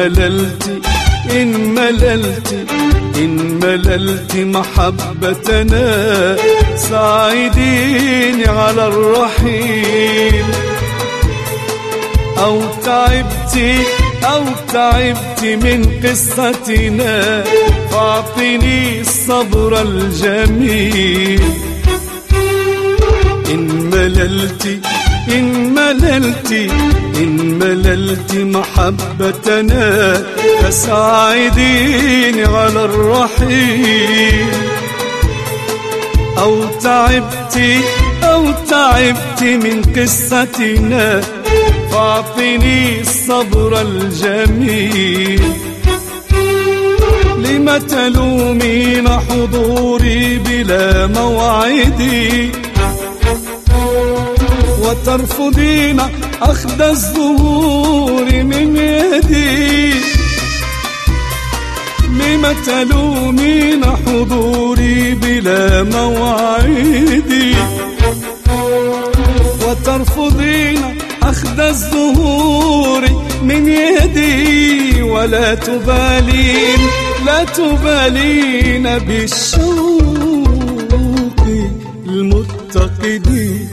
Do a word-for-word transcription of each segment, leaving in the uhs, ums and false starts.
مللت إن مللت إن مللت محبتنا ساعديني على الرحيل. أو تعبت أو تعبت من قصتنا فاعطني الصبر الجميل. إن مللت إن مللت إن مللت محبتنا فساعديني على الرحيل. أو تعبت أو تعبت من قصتنا فاعطني الصبر الجميل. لم تلومين حضوري بلا موعدي وترفضين أخذ الزهور من يدي؟ لم تلومين حضوري بلا موعدي وترفضين أخذ الزهور من يدي؟ ولا تبالين لا تبالين بالشوق المتقدين.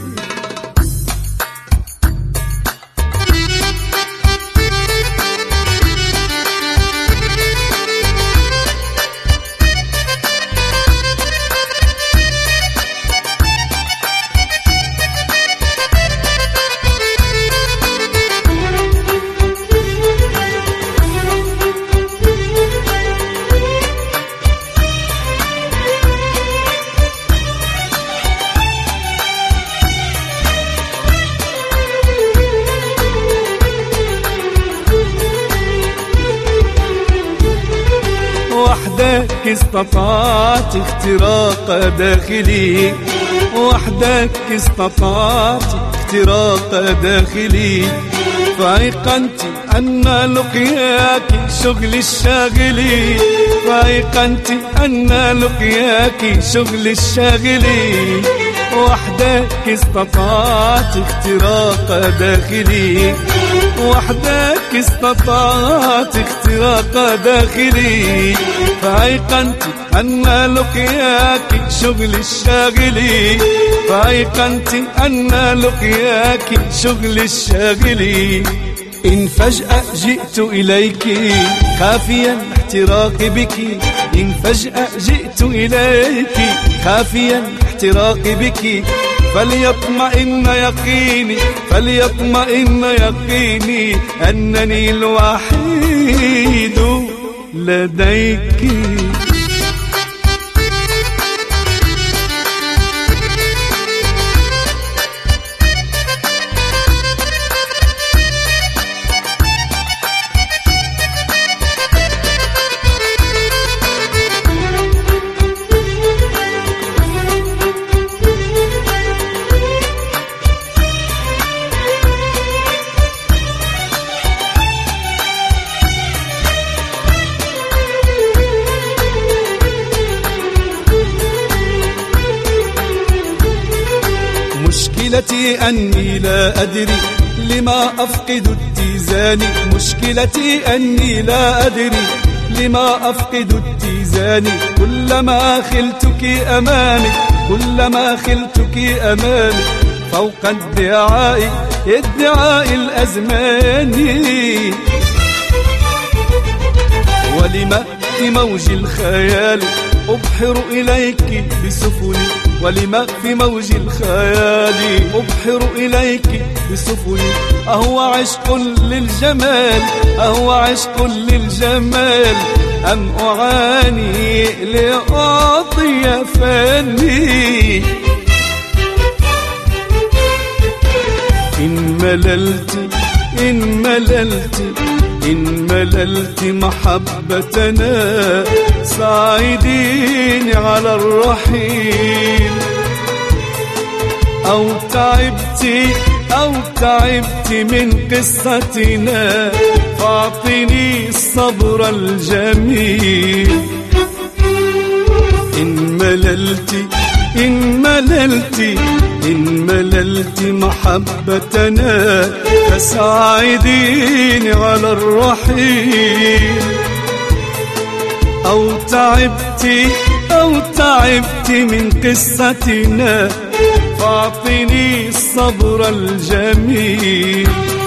وحدك استطعت اختراق داخلي، وحدك استطعت اختراق داخلي، فأيقنت أن لقياك شغل الشاغلي، فأيقنت أن لقياك شغل الشاغلي. وحدك استطعت اختراق داخلي، وحدك استطعت اختراق داخلي، فأيقنت أن لقياك شغل الشاغلي، فأيقنت أن لقياك شغل الشاغلي. إن فجأة جئت إليك خافيا احتراقي بك، إن فجأة جئت إليك خافيا احتراقي بك، فليطمئن يقيني فليطمئن يقيني أنني الوحيد لديك. مشكلتي أني لا أدري لما أفقد اتزاني، مشكلتي أني لا أدري لما أفقد اتزاني. كلما خلتك أمامي كلما خلتك أمامي فوق ادعاء ادعاء الأزمان. ولما في موج الخيال أبحر إليك بسفني، ولما في موج الخيال أبحر إليك بسفني. أهو عشق للجمال أهو عشق للجمال أم أعاني لأعطي فاني؟ إن مللت إن مللت إن مللت محبتنا ساعديني على الرحيل. أو تعبت أو تعبت من قصتنا فاعطني الصبر الجميل. إن مللت إن مللت إن مللت محبتنا فساعديني على الرحيل. أو تعبت أو تعبت من قصتنا فاعطني الصبر الجميل.